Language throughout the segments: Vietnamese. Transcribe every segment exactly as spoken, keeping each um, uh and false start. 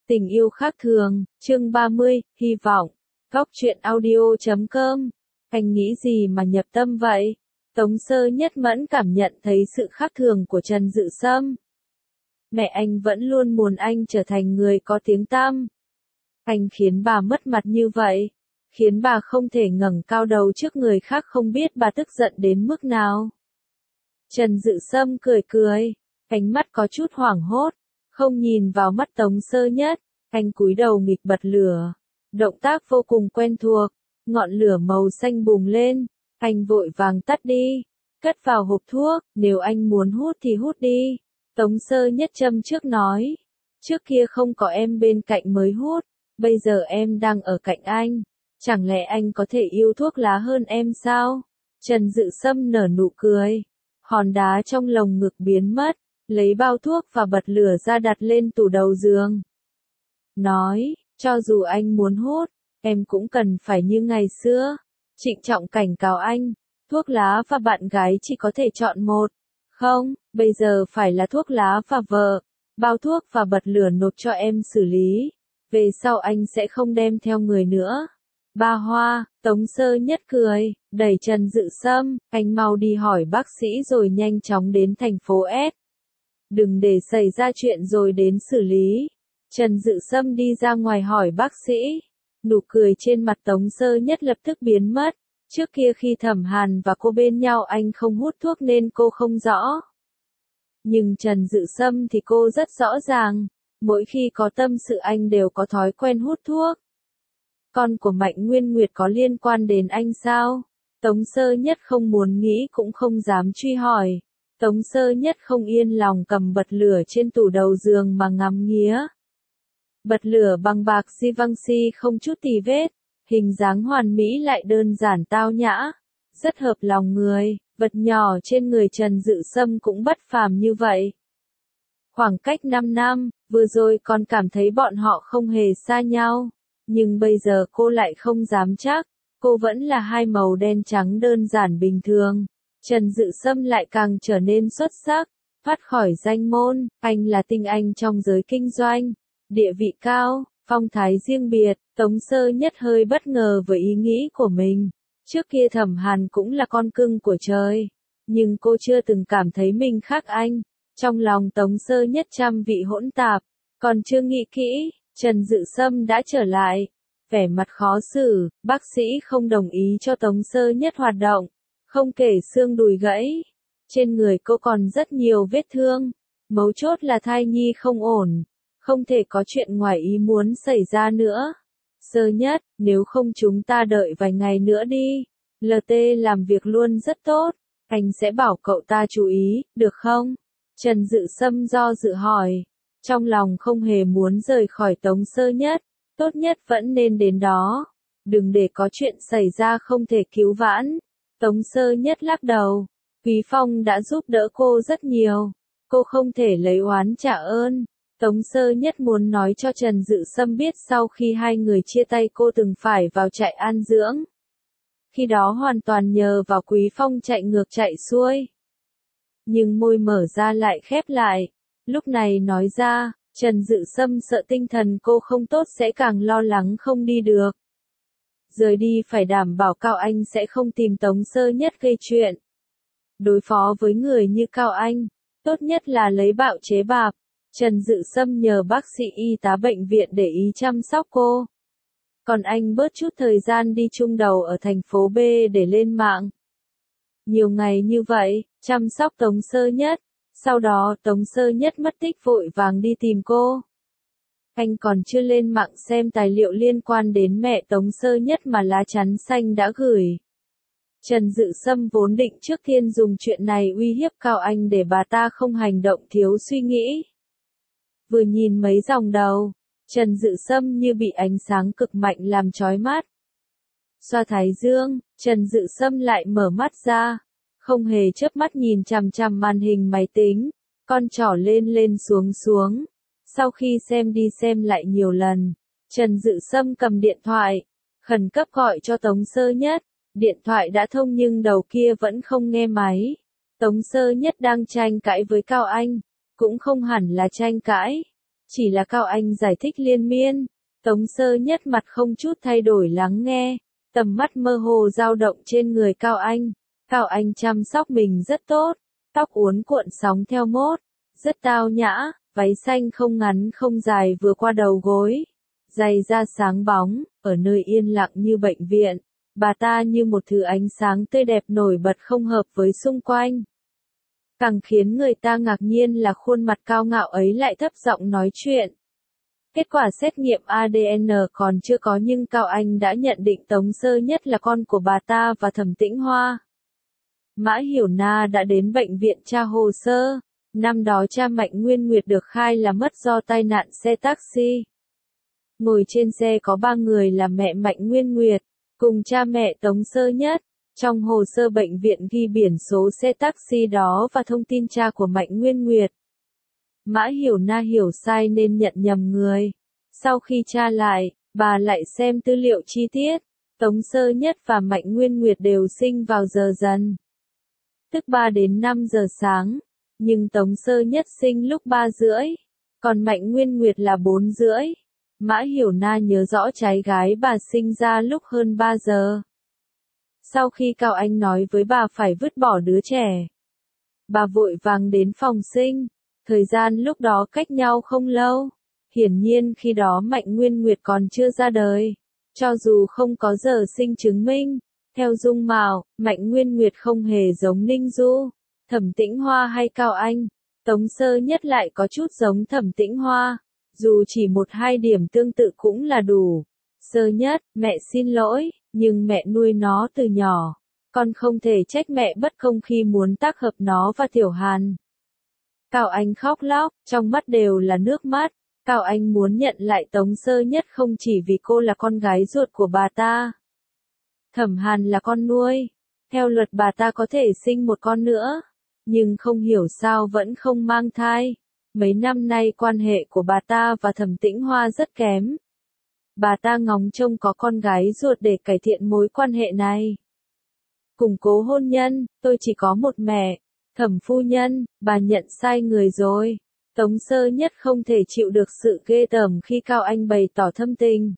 Tình yêu khác thường, chương ba mươi, hy vọng. Góc truyện audio chấm com. Anh nghĩ gì mà nhập tâm vậy? Tống Sơ Nhất mẫn cảm nhận thấy sự khác thường của Trần Dự Sâm. Mẹ anh vẫn luôn muốn anh trở thành người có tiếng tăm. Anh khiến bà mất mặt như vậy, khiến bà không thể ngẩng cao đầu trước người khác, không biết bà tức giận đến mức nào. Trần Dự Sâm cười cười, ánh mắt có chút hoảng hốt, không nhìn vào mắt Tống Sơ Nhất, anh cúi đầu nghịch bật lửa. Động tác vô cùng quen thuộc, ngọn lửa màu xanh bùng lên, anh vội vàng tắt đi, cất vào hộp thuốc, nếu anh muốn hút thì hút đi. Tống Sơ Nhất châm trước nói, trước kia không có em bên cạnh mới hút, bây giờ em đang ở cạnh anh, chẳng lẽ anh có thể yêu thuốc lá hơn em sao? Trần Dự Sâm nở nụ cười, hòn đá trong lồng ngực biến mất, lấy bao thuốc và bật lửa ra đặt lên tủ đầu giường. Nói, cho dù anh muốn hút, em cũng cần phải như ngày xưa. Trịnh trọng cảnh cáo anh, thuốc lá và bạn gái chỉ có thể chọn một. Không, bây giờ phải là thuốc lá và vợ. Bao thuốc và bật lửa nộp cho em xử lý. Về sau anh sẽ không đem theo người nữa. Ba Hoa, Tống Sơ Nhất cười, đẩy Trần Dự Sâm, anh mau đi hỏi bác sĩ rồi nhanh chóng đến thành phố S. Đừng để xảy ra chuyện rồi đến xử lý. Trần Dự Sâm đi ra ngoài hỏi bác sĩ. Nụ cười trên mặt Tống Sơ Nhất lập tức biến mất. Trước kia khi Thẩm Hàn và cô bên nhau anh không hút thuốc nên cô không rõ. Nhưng Trần Dự Sâm thì cô rất rõ ràng. Mỗi khi có tâm sự anh đều có thói quen hút thuốc. Con của Mạnh Nguyên Nguyệt có liên quan đến anh sao? Tống Sơ Nhất không muốn nghĩ cũng không dám truy hỏi. Tống Sơ Nhất không yên lòng cầm bật lửa trên tủ đầu giường mà ngắm nghía. Bật lửa bằng bạc Givenchy không chút tì vết, hình dáng hoàn mỹ lại đơn giản tao nhã, rất hợp lòng người, vật nhỏ trên người Trần Dự Sâm cũng bất phàm như vậy. Khoảng cách năm năm, vừa rồi còn cảm thấy bọn họ không hề xa nhau, nhưng bây giờ cô lại không dám chắc, cô vẫn là hai màu đen trắng đơn giản bình thường. Trần Dự Sâm lại càng trở nên xuất sắc, thoát khỏi danh môn, anh là tinh anh trong giới kinh doanh. Địa vị cao, phong thái riêng biệt, Tống Sơ Nhất hơi bất ngờ với ý nghĩ của mình. Trước kia Thẩm Hàn cũng là con cưng của trời, nhưng cô chưa từng cảm thấy mình khác anh. Trong lòng Tống Sơ Nhất trăm vị hỗn tạp, còn chưa nghĩ kỹ, Trần Dự Sâm đã trở lại. Vẻ mặt khó xử, bác sĩ không đồng ý cho Tống Sơ Nhất hoạt động, không kể xương đùi gãy. Trên người cô còn rất nhiều vết thương, mấu chốt là thai nhi không ổn. Không thể có chuyện ngoài ý muốn xảy ra nữa. Sơ Nhất, nếu không chúng ta đợi vài ngày nữa đi. lờ tê làm việc luôn rất tốt. Anh sẽ bảo cậu ta chú ý, được không? Trần Dự Sâm do dự hỏi. Trong lòng không hề muốn rời khỏi Tống Sơ Nhất. Tốt nhất vẫn nên đến đó. Đừng để có chuyện xảy ra không thể cứu vãn. Tống Sơ Nhất lắc đầu. Quý Phong đã giúp đỡ cô rất nhiều. Cô không thể lấy oán trả ơn. Tống Sơ Nhất muốn nói cho Trần Dự Sâm biết sau khi hai người chia tay cô từng phải vào trại an dưỡng. Khi đó hoàn toàn nhờ vào Quý Phong chạy ngược chạy xuôi. Nhưng môi mở ra lại khép lại. Lúc này nói ra, Trần Dự Sâm sợ tinh thần cô không tốt sẽ càng lo lắng không đi được. Rời đi phải đảm bảo Cao Anh sẽ không tìm Tống Sơ Nhất gây chuyện. Đối phó với người như Cao Anh, tốt nhất là lấy bạo chế bạp. Trần Dự Sâm nhờ bác sĩ y tá bệnh viện để ý chăm sóc cô. Còn anh bớt chút thời gian đi chung đầu ở thành phố B để lên mạng. Nhiều ngày như vậy, chăm sóc Tống Sơ Nhất. Sau đó Tống Sơ Nhất mất tích vội vàng đi tìm cô. Anh còn chưa lên mạng xem tài liệu liên quan đến mẹ Tống Sơ Nhất mà lá chắn xanh đã gửi. Trần Dự Sâm vốn định trước tiên dùng chuyện này uy hiếp Cao Anh để bà ta không hành động thiếu suy nghĩ. Vừa nhìn mấy dòng đầu, Trần Dự Sâm như bị ánh sáng cực mạnh làm chói mắt. Xoa thái dương, Trần Dự Sâm lại mở mắt ra, không hề chớp mắt nhìn chằm chằm màn hình máy tính, con trỏ lên lên xuống xuống. Sau khi xem đi xem lại nhiều lần, Trần Dự Sâm cầm điện thoại, khẩn cấp gọi cho Tống Sơ Nhất. Điện thoại đã thông nhưng đầu kia vẫn không nghe máy. Tống Sơ Nhất đang tranh cãi với Cao Anh. Cũng không hẳn là tranh cãi. Chỉ là Cao Anh giải thích liên miên. Tống Sơ Nhất mặt không chút thay đổi lắng nghe, tầm mắt mơ hồ dao động trên người Cao Anh. Cao Anh chăm sóc mình rất tốt, tóc uốn cuộn sóng theo mốt, rất tao nhã, váy xanh không ngắn không dài vừa qua đầu gối, giày da sáng bóng, ở nơi yên lặng như bệnh viện, bà ta như một thứ ánh sáng tươi đẹp nổi bật không hợp với xung quanh. Càng khiến người ta ngạc nhiên là khuôn mặt cao ngạo ấy lại thấp giọng nói chuyện. Kết quả xét nghiệm a đê en còn chưa có nhưng Cao Anh đã nhận định Tống Sơ Nhất là con của bà ta và Thẩm Tĩnh Hoa. Mã Hiểu Na đã đến bệnh viện tra hồ sơ. Năm đó cha Mạnh Nguyên Nguyệt được khai là mất do tai nạn xe taxi. Ngồi trên xe có ba người là mẹ Mạnh Nguyên Nguyệt, cùng cha mẹ Tống Sơ Nhất. Trong hồ sơ bệnh viện ghi biển số xe taxi đó và thông tin cha của Mạnh Nguyên Nguyệt. Mã Hiểu Na hiểu sai nên nhận nhầm người. Sau khi tra lại, bà lại xem tư liệu chi tiết. Tống Sơ Nhất và Mạnh Nguyên Nguyệt đều sinh vào giờ dần, tức ba đến năm giờ sáng. Nhưng Tống Sơ Nhất sinh lúc ba rưỡi, còn Mạnh Nguyên Nguyệt là bốn rưỡi. Mã Hiểu Na nhớ rõ cháu gái bà sinh ra lúc hơn ba giờ. Sau khi Cao Anh nói với bà phải vứt bỏ đứa trẻ, bà vội vàng đến phòng sinh. Thời gian lúc đó cách nhau không lâu. Hiển nhiên khi đó Mạnh Nguyên Nguyệt còn chưa ra đời. Cho dù không có giờ sinh chứng minh, theo dung mạo, Mạnh Nguyên Nguyệt không hề giống Ninh Du, Thẩm Tĩnh Hoa hay Cao Anh. Tống Sơ Nhất lại có chút giống Thẩm Tĩnh Hoa. Dù chỉ một hai điểm tương tự cũng là đủ. Sơ Nhất, mẹ xin lỗi, nhưng mẹ nuôi nó từ nhỏ. Con không thể trách mẹ bất công khi muốn tác hợp nó và Tiểu Hàn. Cao Anh khóc lóc, trong mắt đều là nước mắt. Cao Anh muốn nhận lại Tống Sơ Nhất không chỉ vì cô là con gái ruột của bà ta. Thẩm Hàn là con nuôi. Theo luật bà ta có thể sinh một con nữa. Nhưng không hiểu sao vẫn không mang thai. Mấy năm nay quan hệ của bà ta và Thẩm Tĩnh Hoa rất kém. Bà ta ngóng trông có con gái ruột để cải thiện mối quan hệ này. Củng cố hôn nhân, tôi chỉ có một mẹ. Thẩm phu nhân, bà nhận sai người rồi. Tống Sơ Nhất không thể chịu được sự ghê tởm khi Cao Anh bày tỏ thâm tình.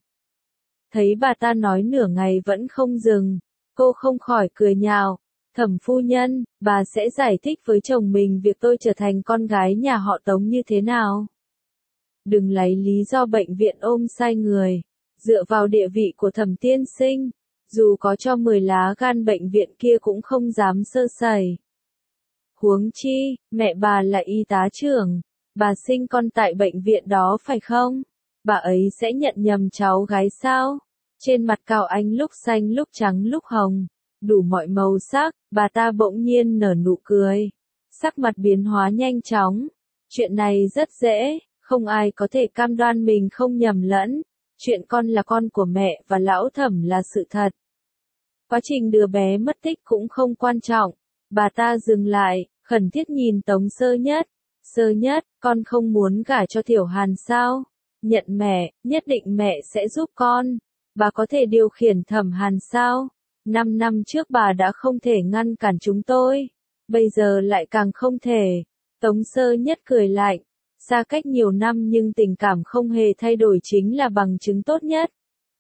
Thấy bà ta nói nửa ngày vẫn không dừng, cô không khỏi cười nhạo. Thẩm phu nhân, bà sẽ giải thích với chồng mình việc tôi trở thành con gái nhà họ Tống như thế nào. Đừng lấy lý do bệnh viện ôm sai người. Dựa vào địa vị của Thẩm tiên sinh, dù có cho mười lá gan bệnh viện kia cũng không dám sơ sẩy. Huống chi, mẹ bà là y tá trưởng, bà sinh con tại bệnh viện đó phải không? Bà ấy sẽ nhận nhầm cháu gái sao? Trên mặt Cao Anh lúc xanh lúc trắng lúc hồng, đủ mọi màu sắc, bà ta bỗng nhiên nở nụ cười. Sắc mặt biến hóa nhanh chóng. Chuyện này rất dễ, không ai có thể cam đoan mình không nhầm lẫn. Chuyện con là con của mẹ và lão Thẩm là sự thật. Quá trình đưa bé mất tích cũng không quan trọng. Bà ta dừng lại, khẩn thiết nhìn Tống Sơ Nhất. Sơ Nhất, con không muốn gả cho Tiểu Hàn sao? Nhận mẹ, nhất định mẹ sẽ giúp con. Bà có thể điều khiển Thẩm Hàn sao? Năm năm trước bà đã không thể ngăn cản chúng tôi. Bây giờ lại càng không thể. Tống Sơ Nhất cười lạnh. Xa cách nhiều năm nhưng tình cảm không hề thay đổi chính là bằng chứng tốt nhất.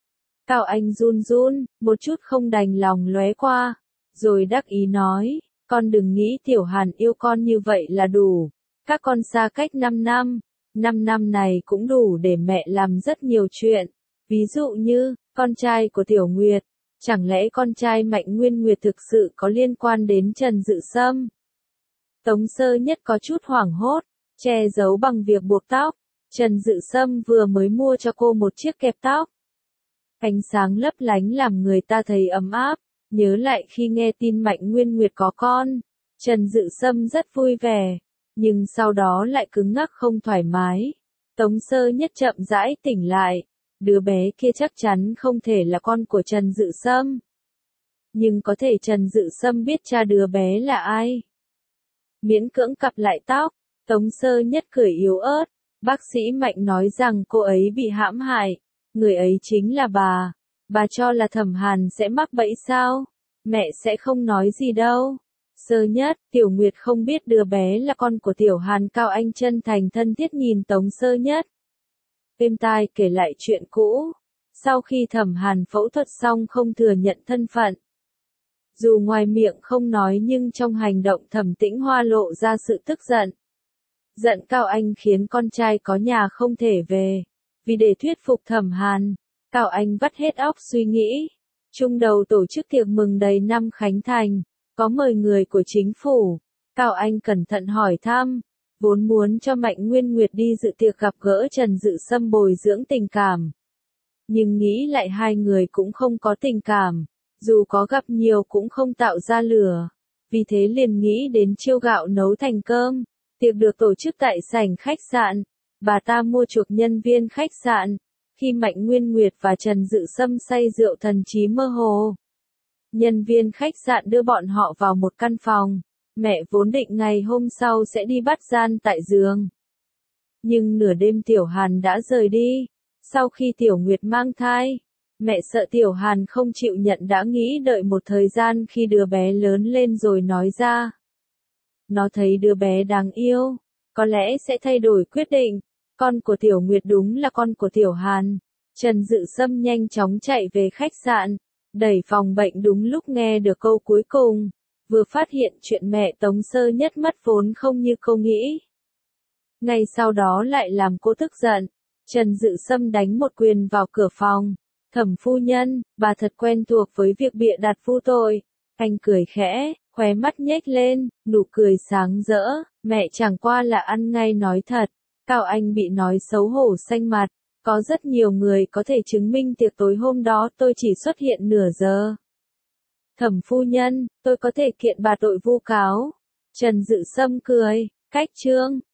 Cao Anh run run, một chút không đành lòng lóe qua. Rồi đắc ý nói, con đừng nghĩ Tiểu Hàn yêu con như vậy là đủ. Các con xa cách năm năm. năm năm này cũng đủ để mẹ làm rất nhiều chuyện. Ví dụ như, con trai của Tiểu Nguyệt. Chẳng lẽ con trai Mạnh Nguyên Nguyệt thực sự có liên quan đến Trần Dự Sâm? Tống Sơ Nhất có chút hoảng hốt, che giấu bằng việc buộc tóc. Trần Dự Sâm vừa mới mua cho cô một chiếc kẹp tóc. Ánh sáng lấp lánh làm người ta thấy ấm áp. Nhớ lại khi nghe tin Mạnh Nguyên Nguyệt có con, Trần Dự Sâm rất vui vẻ, nhưng sau đó lại cứng ngắc không thoải mái. Tống Sơ Nhất chậm rãi tỉnh lại, đứa bé kia chắc chắn không thể là con của Trần Dự Sâm. Nhưng có thể Trần Dự Sâm biết cha đứa bé là ai. Miễn cưỡng cặp lại tóc, Tống Sơ Nhất cười yếu ớt. Bác sĩ Mạnh nói rằng cô ấy bị hãm hại, người ấy chính là bà. Bà cho là Thẩm Hàn sẽ mắc bẫy sao? Mẹ sẽ không nói gì đâu. Sơ Nhất, Tiểu Nguyệt không biết đứa bé là con của Tiểu Hàn. Cao Anh chân thành thân thiết nhìn Tống Sơ Nhất. êm tai kể lại chuyện cũ. Sau khi Thẩm Hàn phẫu thuật xong không thừa nhận thân phận. Dù ngoài miệng không nói nhưng trong hành động Thẩm Tĩnh Hoa lộ ra sự tức giận. Giận Cao Anh khiến con trai có nhà không thể về. Vì để thuyết phục Thẩm Hàn, Cao Anh vắt hết óc suy nghĩ. Trung đầu tổ chức tiệc mừng đầy năm khánh thành, có mời người của chính phủ. Cao Anh cẩn thận hỏi thăm, vốn muốn cho Mạnh Nguyên Nguyệt đi dự tiệc gặp gỡ Trần Dự Sâm bồi dưỡng tình cảm. Nhưng nghĩ lại hai người cũng không có tình cảm, dù có gặp nhiều cũng không tạo ra lửa. Vì thế liền nghĩ đến chiêu gạo nấu thành cơm. Tiệc được tổ chức tại sảnh khách sạn. Bà ta mua chuộc nhân viên khách sạn. Khi Mạnh Nguyên Nguyệt và Trần Dự Sâm say rượu thần trí mơ hồ, nhân viên khách sạn đưa bọn họ vào một căn phòng. Mẹ vốn định ngày hôm sau sẽ đi bắt gian tại giường. Nhưng nửa đêm Tiểu Hàn đã rời đi. Sau khi Tiểu Nguyệt mang thai, mẹ sợ Tiểu Hàn không chịu nhận đã nghĩ đợi một thời gian khi đứa bé lớn lên rồi nói ra. Nó thấy đứa bé đáng yêu, có lẽ sẽ thay đổi quyết định. Con của Tiểu Nguyệt đúng là con của Tiểu Hàn. Trần Dự Sâm nhanh chóng chạy về khách sạn, đẩy phòng bệnh đúng lúc nghe được câu cuối cùng. Vừa phát hiện chuyện mẹ Tống Sơ Nhất mất vốn không như cô nghĩ. Ngay sau đó lại làm cô tức giận. Trần Dự Sâm đánh một quyền vào cửa phòng. Thẩm phu nhân, bà thật quen thuộc với việc bịa đặt vu tội. Anh cười khẽ, khóe mắt nhếch lên, nụ cười sáng rỡ. Mẹ chẳng qua là ăn ngay nói thật. Cao Anh bị nói xấu hổ xanh mặt. Có rất nhiều người có thể chứng minh tiệc tối hôm đó tôi chỉ xuất hiện nửa giờ. Thẩm phu nhân, tôi có thể kiện bà tội vu cáo. Trần Dự Sâm cười, cách chương.